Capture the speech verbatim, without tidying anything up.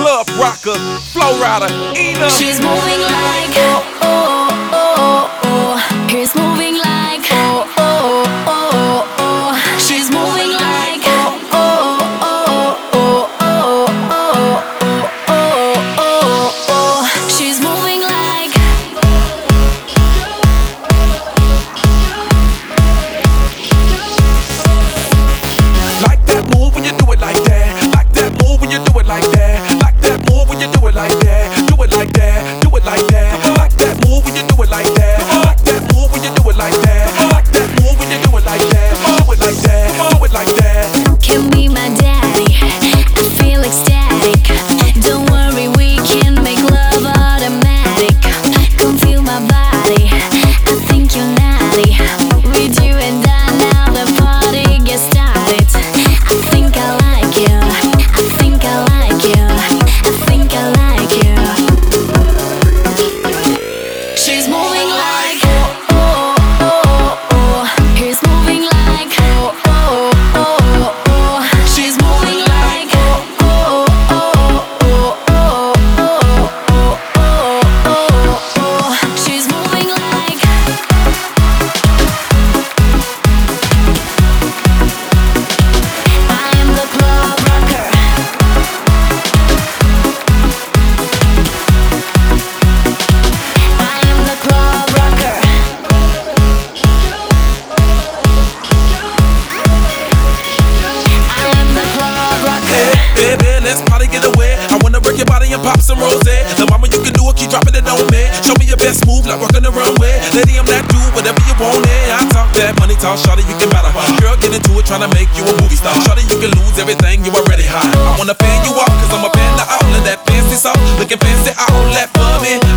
club rocker, flow rider, Ina. She's moving like oh oh oh oh. He's moving like oh oh oh oh. She's moving like oh oh oh oh oh oh oh oh oh. She's moving like. Like that move when you do it like that. Like that move when you do it like that. Like that move when you do it like that. Do it like that. Do it like that. Like that move when you do it like that. Like that move when you do it like that. Like that move when you do it like that. Do it like that. Do it like that. Can be my daddy. I feel ecstatic. Don't worry, we can make love automatic. Come feel my body. I think you're naughty. With you and I now the party gets started. I think I like you. I think I like you. I think I like you. She's moving like oh oh oh oh. He's moving like oh oh oh oh. She's moving like oh oh oh oh oh oh oh oh. She's moving like. I am the club rocker. I am the club rocker. I am the club rocker. Baby, let's party, get away. I wanna break your body and pop some rose. The mama, you can do it, keep dropping it on me. Show me your best move, like walking the runway. Lady, I'm that dude, whatever you want, eh. I talk that money talk, shawty, you can battle. Girl, get into it, tryna make you a movie star. Shawty, you can lose everything, you already high. I wanna fan you off, cause I'm a fan of all of that fancy sauce. Looking fancy, all that for me.